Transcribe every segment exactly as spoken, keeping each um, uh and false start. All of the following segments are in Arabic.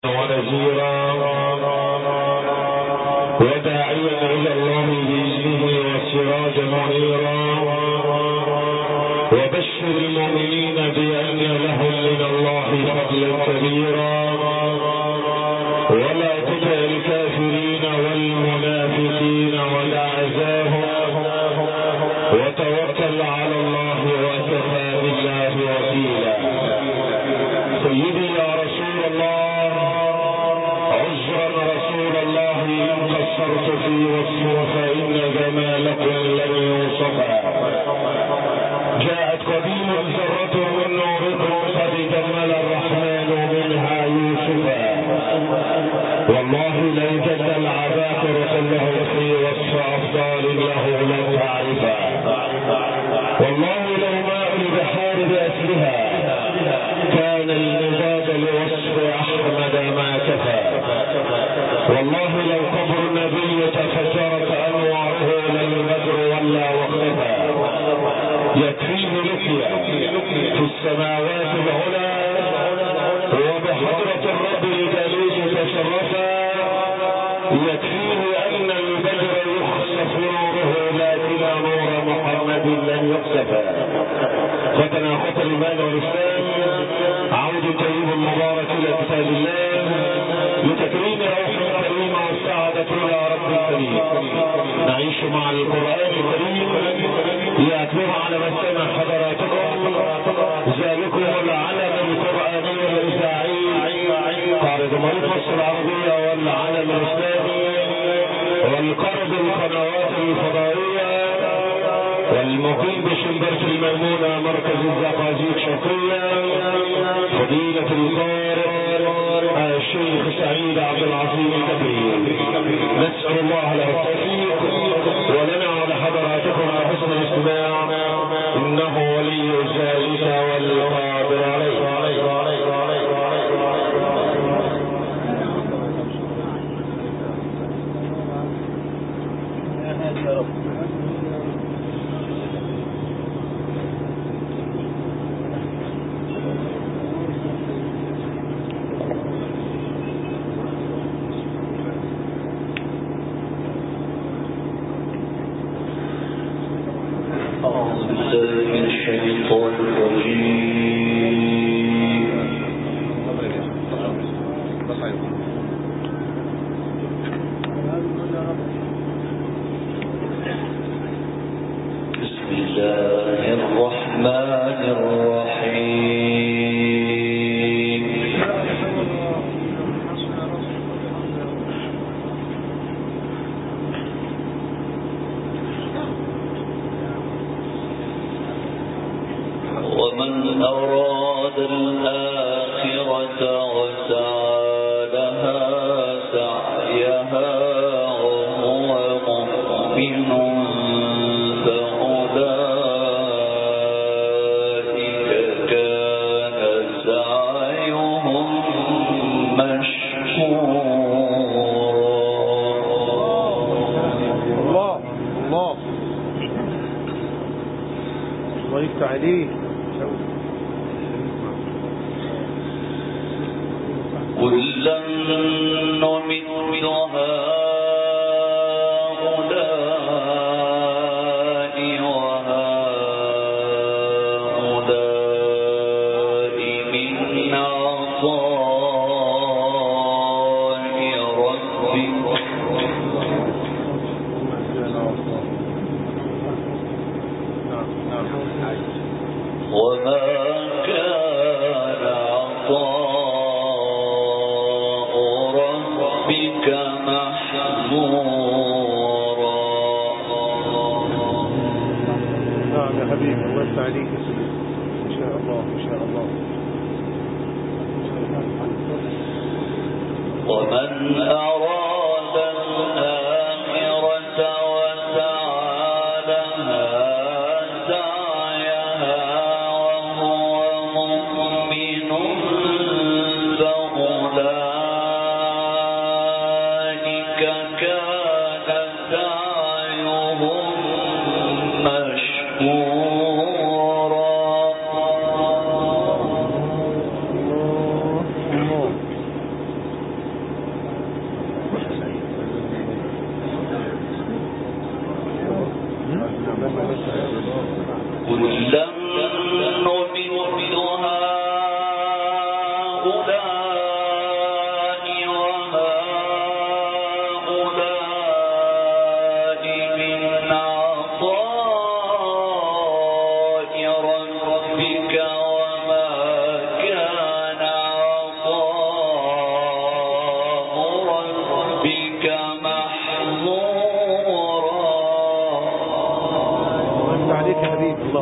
ونذيرا وداعيا إلى الله بإذنه وسراجا منيرا وبشر المؤمنين بأن لهم من الله فضلا كبيرا ولا تطع الكافرين والمنافقين والأعزاهم وتوكل على الله وكفى بالله وكيلا. سيدي يا رسول الله، عذرا رسول الله إن قصرت في وصفه فإن جمالكم لن يوصفا. جاءت قديم ذرة من نوركم قد جمل الرحمن منها يوسفا. والله لو جد العباقر كله في وصف أفضال له لن تعرفا. والله لو ماء البحار بأسرها كان المزاج لوصف أحمد ما كفى. والله لو قبر النبي تفجرت أنواره للبدر ولا واختفى. يكفيه لقيا في السماوات العلى وبحضرة الرب لجليل تشرفا. يكفيه أن البدر يخسف نوره لكن نور محمد لن يخسفا. فتنا خطر الإيمان والإسلام، عود طيب مبارك إلى كتاب الله لتكريم روح كريمة والسعادة إلى رب الكريم. نعيش مع القرآن الكريم يتلوه على مسامع حضراتكم. ذلكم العلم القرآني الإذاعي قارئ جمهورية مصر العربية والعلم الإسلامي والقرض القنوات الفضائية والمقيم بشنبرة الميمونة مركز الزقازيق شرقية فضيلة القارئ الشيخ سعيد عبد العظيم الكبري. نسأل الله له التوفيق ولنا ولحضراتكم حسن الاستماع إنه ولي ذلك والقادر عليه.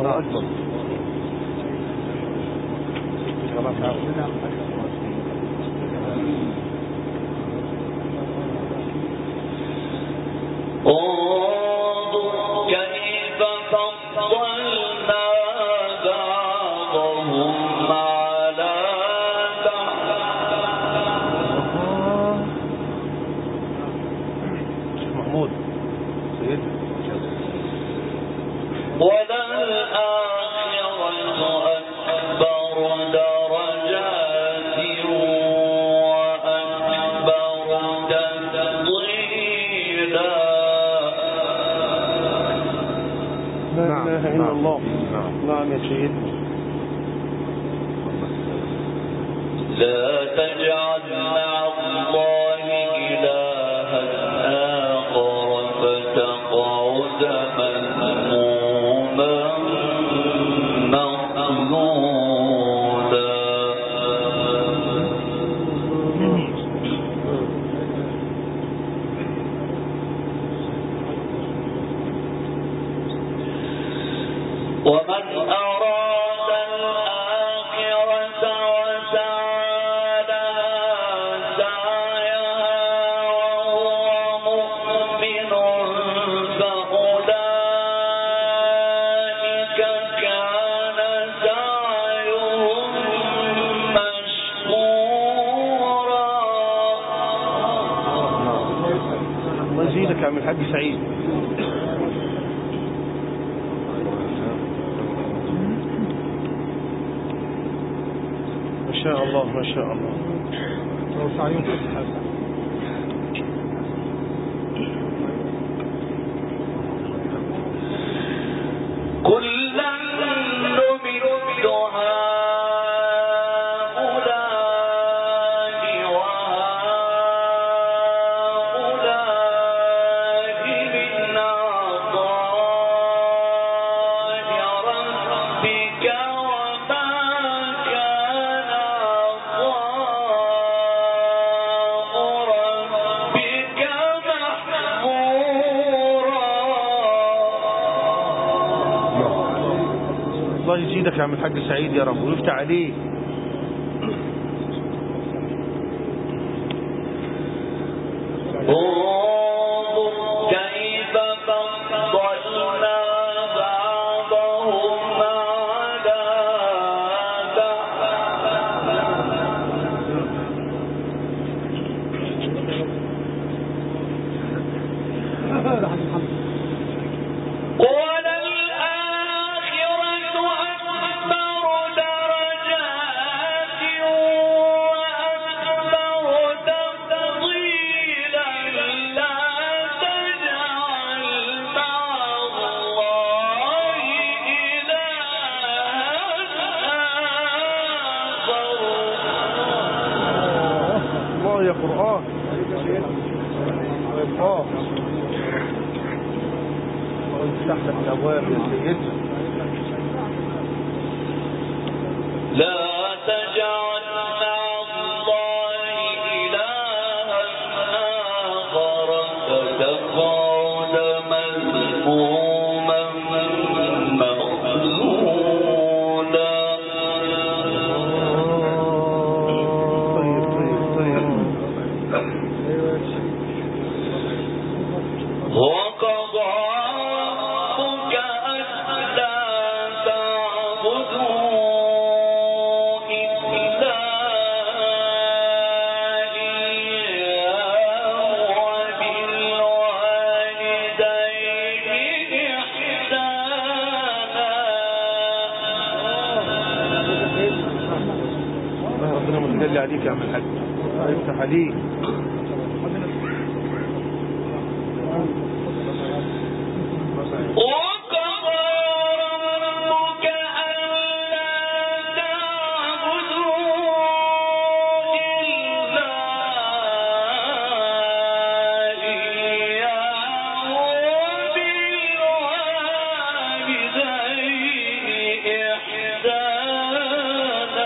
الله أكبر. نعم يا سيدنا. لا تجعل مع الله إلها آخر فتقعد مذموما مخذولا. ومن أراد الآخرة وسعى لها سعيها وهو مؤمن فأولئك كان سعيهم مشكورا. الله يزيدك يا عم الحاج سعيد. ما شاء الله ما شاء الله. لو سعيهم في الحسن. كلا نمد هؤلاء وهؤلاء من عطاء ربك وما كان عطاء ربك محظورا. الله يزيدك يا عم الحاج سعيد يا رب ويفتح عليك. انظر كيف فضلنا بعضهم على بعض. وللآخرة أكبر درجات وأكبر تفضيلا. لا تجعل مع الله إلها آخر. الله يا قرآن. الله يفتح لك الأبواب يا سيدنا. لا تجعل مع الله إلها آخر فتقعد مذموما مخذولا. طيب طيب طيب. وقضى ربك ألا تعبدوا إلا إياه وبالوالدين إحسانا. ربنا متجلي عليك يا عم الحاج. يفتح عليك. وقضى ربك ألا تعبدوا إلا إياه وبالوالدين إحسانا.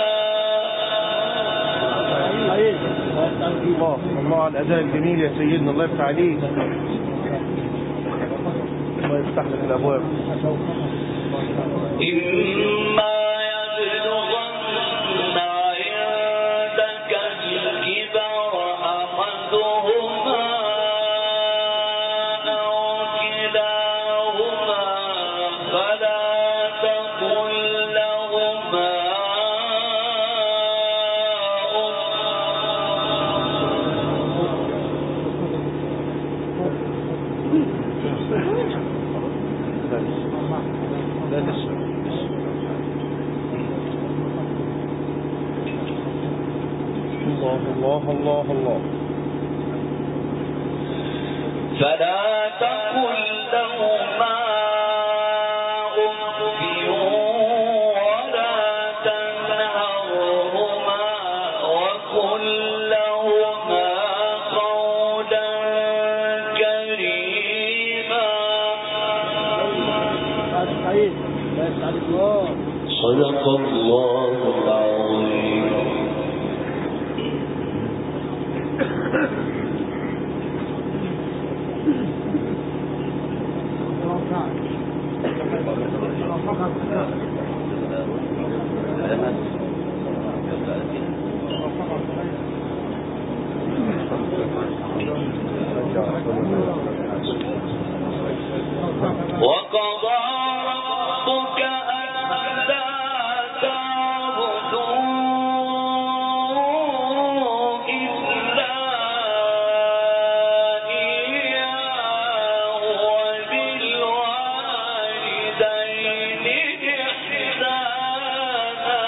الله الله على الأداء الجميل يا سيدنا. الله يفتح عليك. الله يفتح لك الأبواب. الله الله الله. فلا تقل لهما أف ولا تنهرهما وقل لهما قولا كريما. صدق الله العظيم. وقضى ربك ألا تعبدوا إلا إياه وبالوالدين إحسانا.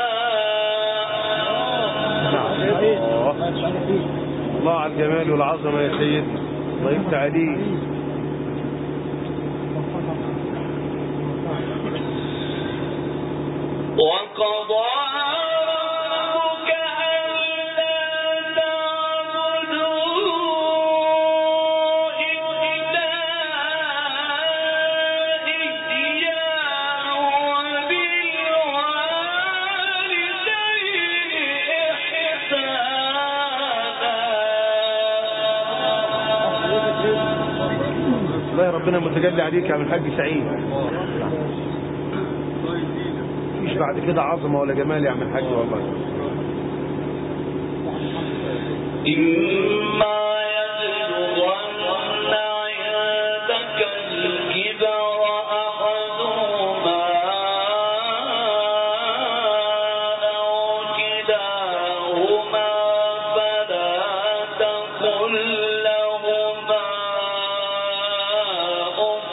الله على الجمال والعظمة يا سيدنا، الله يفتح عليك. وقضى ربك ألا تعبدوا إلا إياه وبالوالدين إحسانا. الله ربنا متجلي عليك يا عم الحاج سعيد. مفيش بعد كده عظمة ولا جمال يا عم الحاج والله. إما يبلغن عندك الكبر أحدهما أو كلاهما فلا تقل لهما أف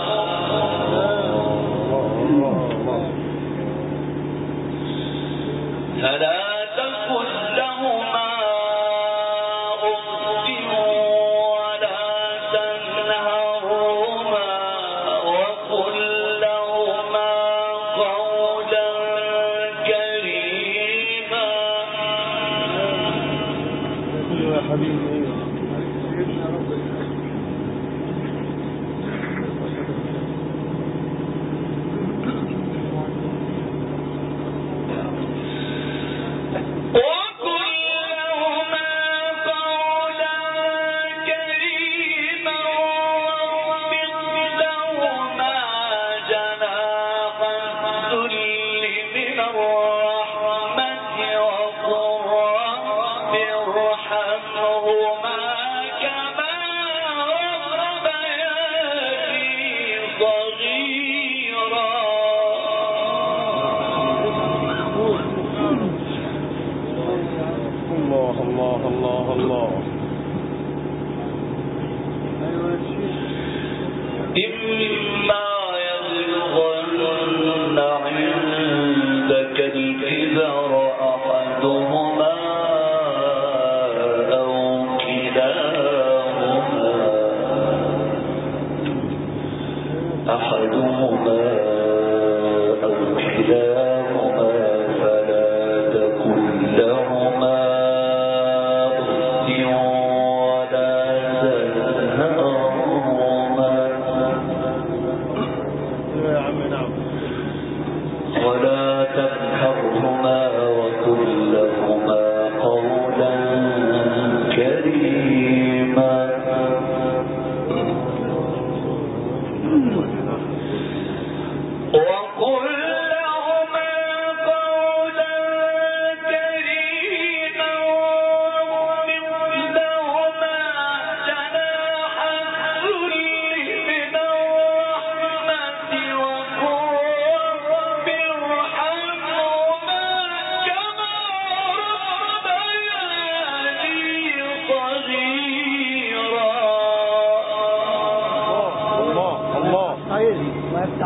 فلا تقل لهما أف ولا تنهرهما وقل لهما قولا كريما. يا حبيبي وقل لهما قولا كريما واخفض لهما جناح الذل من الرحمة وقل رب ارحمهما كما ربياني صغيرا. الله الله الله الله. إما يبلغن عندك الكبر أحدهما أو كلاهما أحدهما أو كلاهما فلا تقل لهما أف ولا تنهرهما يا عم نعم. ولا تنهرهما وقل لهما قولا كريما. وقل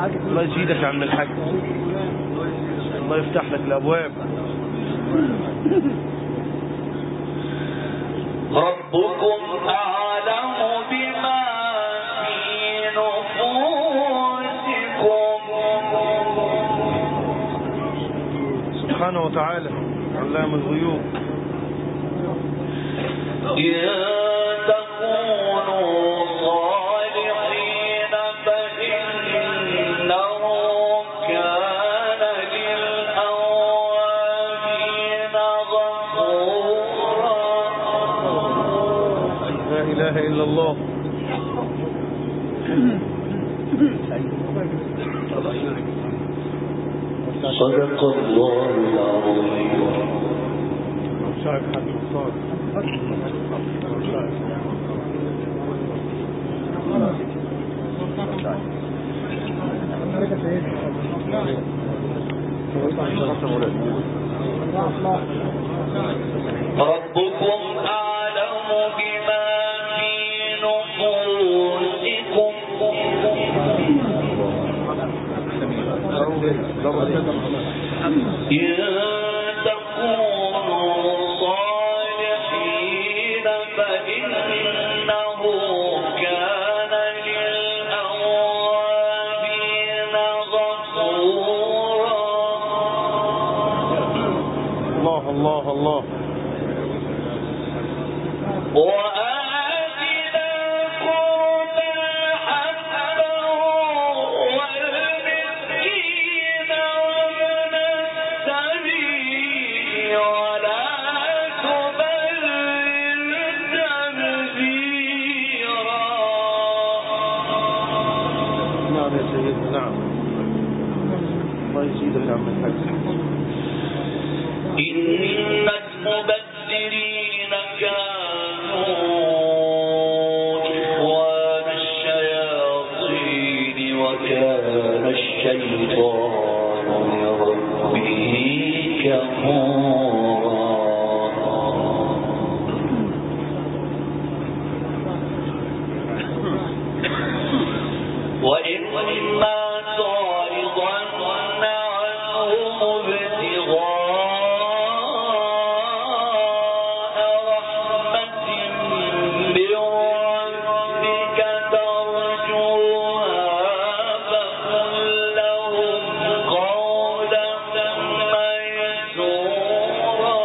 الله يزيدك يا عم الحاج، الله يفتح لك الابواب. ربكم أعلم بما في نفوسكم سبحانه وتعالى علام الغيوب. إن تكونوا صالحين فإنه كان للأوابين غفورا. لا إله إلا الله. صدق الله العظيم. شايف حد مختار. ربكم أعلم بما في نفوسكم إن تكونوا صالحين فإنه كان للأوابين غفورا. الله الله الله. إن المبذرين كانوا إخوان الشياطين وكان الشيطان لربه كفورا. وإما تعرضن عنهم ابتغاء رحمة من ربك ترجوها فقل لهم قولا ميسورا.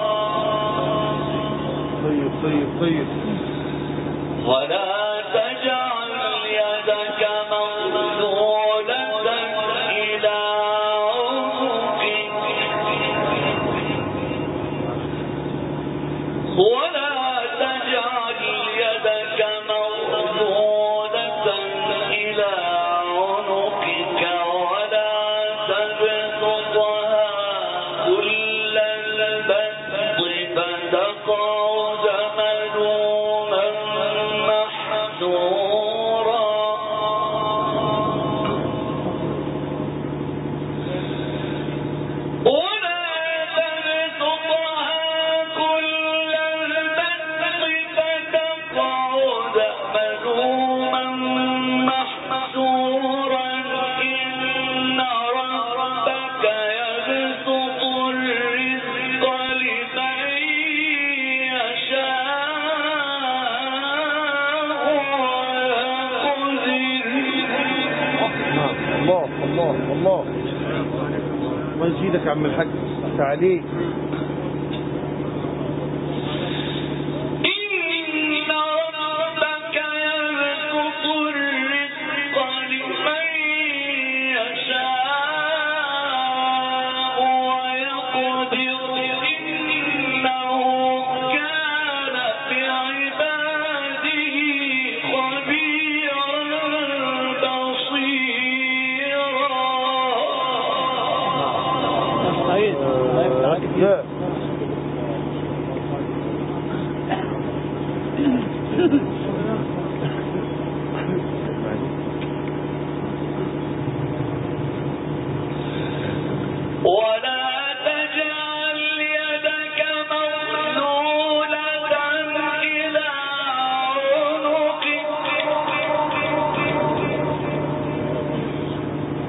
طيب طيب طيب. ولا تجعل يدك مغلولة إلى عنقك ولا تجعل يدك مغلولة إلى عنقك ولا تبسطها كل البسط فتقعد ملوما محسورا. ولا تبسطها كل البسط فتقعد ملوما محسورا. إن ربك يبسط الرزق لمن يشاء ويقدر. الله الله الله. الله يزيدك يا عم الحاج تعالي. إن ربك يبسط الرزق لمن يشاء ويقدر. إنه كان بعباده خبيرا بصيرا. لا. ولا تجعل يدك مغلولة إلى عنقك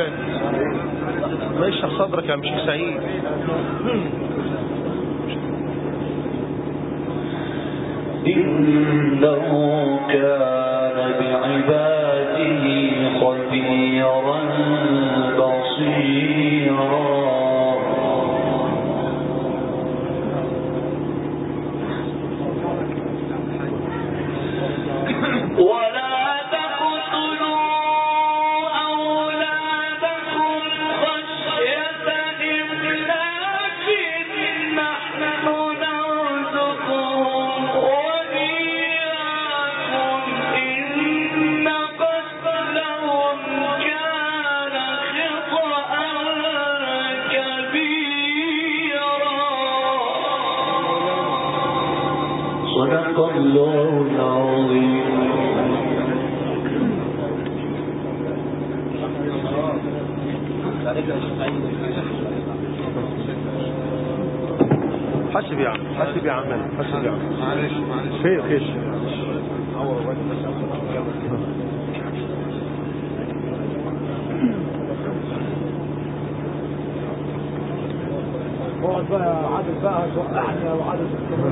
مولانا. ما يشرح صدرك يا مشيخ سعيد. إنه كان بعباده خبيرا بصيرا. ولا تقتلوا أولادكم خشية إملاق، نحن نرزقهم وإياكم، إن قتلهم كان خطأ كبيرا. صدق الله العظيم. حسب يا عم، حسب يا عم، حسب يا عم. معلش معلش. خير خير. اقعد بقى عادل بقى توقعني يا عادل.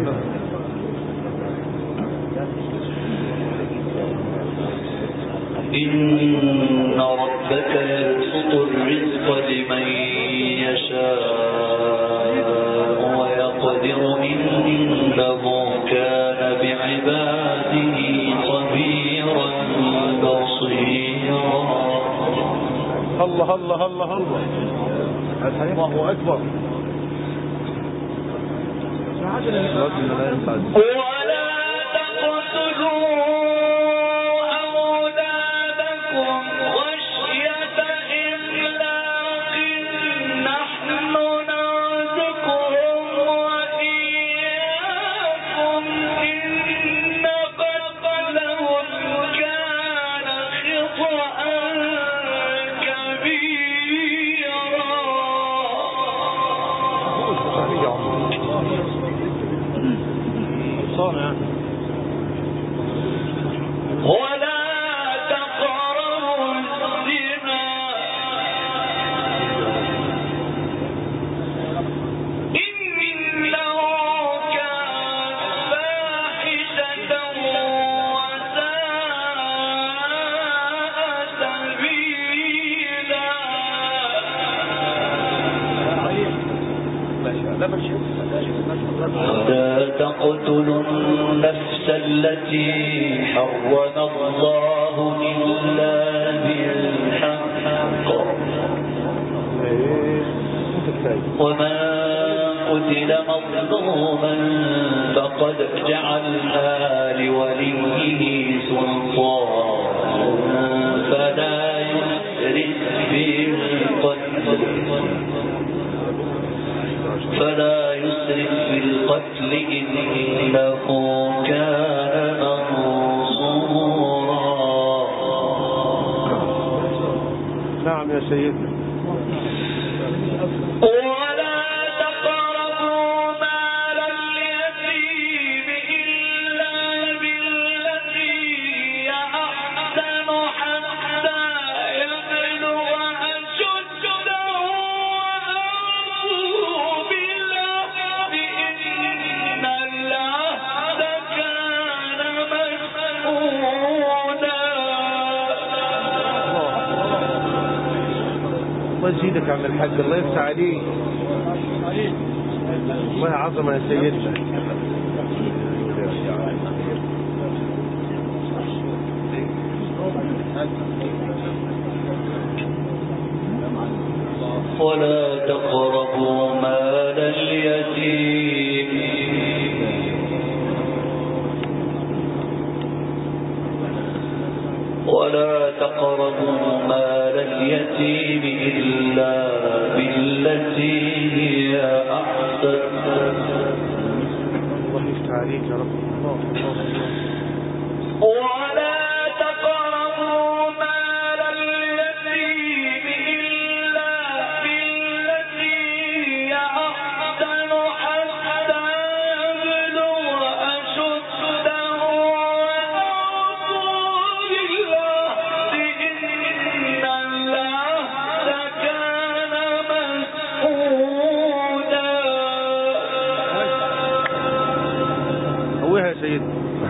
إن ربك يبسط الرزق لمن يشاء ويقدر، إنه كان بعباده خبيرا بصيرا. الله الله الله الله. الله أكبر. ولا تقتلوا أولادكم خشية إملاق، نحن نرزقهم وإياكم، إن قتلهم كان خطأ كبيرا. ولا تقربوا الزنا، إنه كان فاحشة وساء سبيلا. ولا تقتلوا النفس التي حرم الله إلا بالحق، ومن قتل مظلوما فقد جعلنا لوليه سلطانا فلا يسرف في القتل فلا يسرف في القتل إنه كان منصورا. نعم يا سيدنا. ولا تقربوا مال اليتيم إلا بالتي هي أحسن حتى يبلغ أشده، وأوفوا بالعهد إن العهد كان مسؤولا. الله يزيدك يا عم الحاج، الله يفتح عليك. الله عظمة يا سيدنا. ولا تقربوا مال اليتيم ولا تقربوا مال اليتيم إلا بالتي هي أحسن. الله يفتح عليك يا رب. ولا تقربوا مال اليتيم إلا بالتي هي أحسن حتى يبلغ أشده، وأوفوا بالعهد إن العهد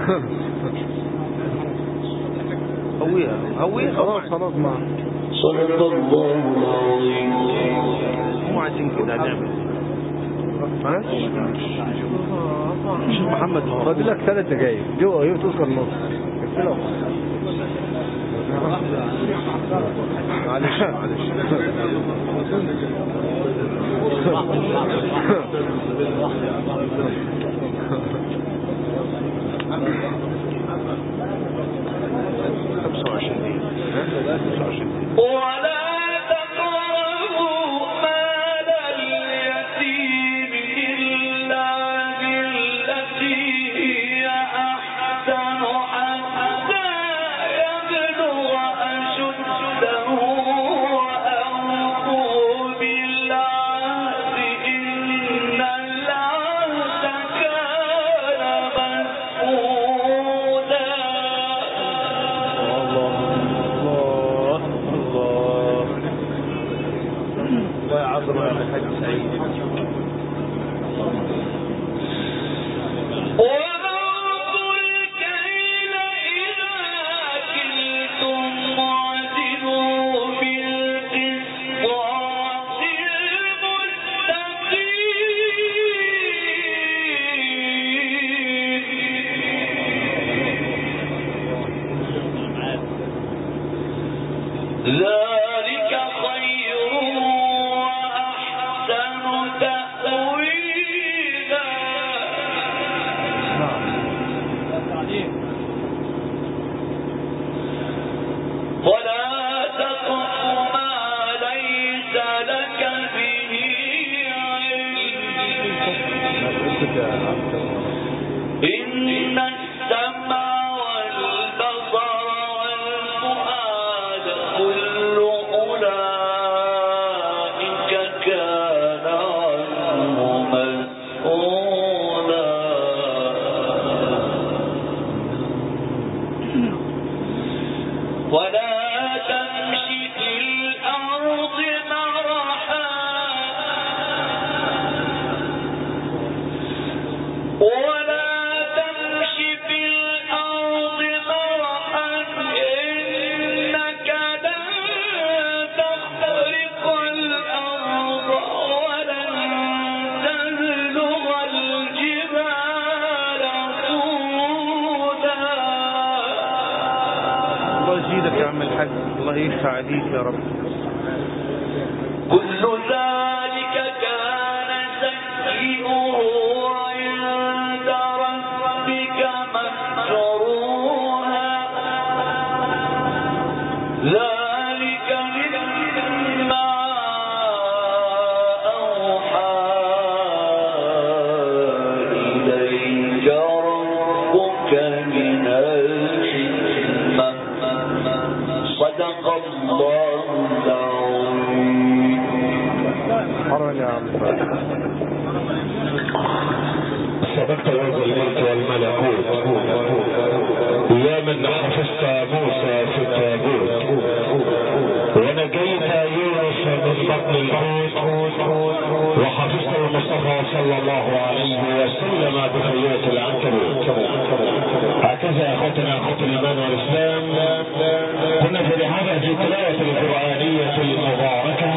هويها هويها خلاص خلاص ما صدق الله العظيم. مو عايزين كده هنعمل شيخ محمد فاضل لك ثلاث دقايق جوه ايه توصل نص معلش معلش خمسة وعشرين ولا تقربوا مال اليتيم إلا بالتي هي أحسن حتى يبلغ أشده وأوفوا بالعهد إن العهد كان مسؤولا. وأوفوا الكيل إذا كلتم واعدلوا بالقسطاس المستقيم ذلك خير وأحسن تأويلا. ولا تقف ما ليس لك به علم إن السمع والبصر والفؤاد كل أولئك كان عنه مسؤولا. ولا تمش في الأرض مرحا ولا تمش في الأرض مرحا إنك لن تخرق الأرض ولن تبلغ الجبال طولا. الله يزيدك يا عم الحاج الله يفتح عليك يا رب. كل ذلك كان سيئه عند ربك مكروها ذلك مما أوحى إليك ربك من الحكمة. صدق الله العظيم. حرا يا عم صدقت رب الملك والملكوت يا من حفظت موسى في التابوت ونجيت يونس من بطن الحوت وحفظت المصطفى صلى الله عليه وسلم بخيوط العنكبوت. هكذا يا اخوتنا اخوة الايمان والاسلام كنا في رحابة التلاوة القرآنية المباركة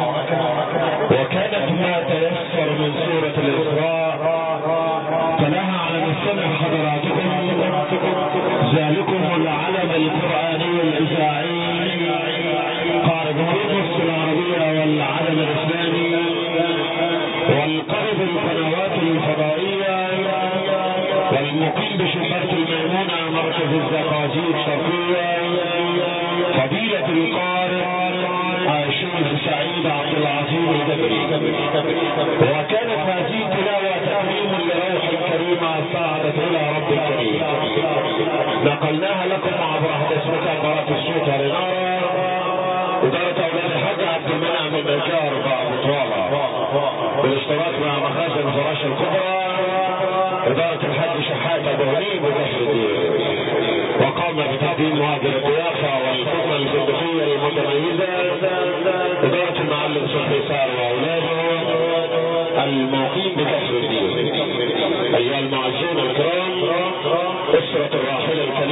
وكانت ما تيسر من سورة الإسراء تلاها على مستمع حضراتكم ذلكم العلم القرآني الإذاعي قارب مصر العربية والعلم الإسلامي والقرب القنوات الفضائية والمقيم بشبرة الميمونة مركز الزقازيق الشرقية فضيلة القارئ الشيخ سعيد عبد العزيز الدبري. وكانت هذه تلاوة تكريم لروح الكريمة صعدت إلى رب الكريم. نقلناها لكم عبر هندسة عبارة الصوت والإنارة إدارة أولاد الحاج عبد المنعم النجار بأبو طوالة بالاشتراك مع مخازن فراش الكبرى إدارة الحاج شحات أبو غريب وكسر الدين. وقام بتقديم هذه الضيافة والخدمة الفندقية المتميزة إدارة المعلم صبحي سار وأولاده المقيم بكسر الدين. أيها المعزون الكرام أسرة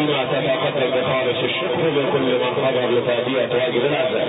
بما تتقدم بخالص الشكر لكل من حضر لتأدية واجب الأذان.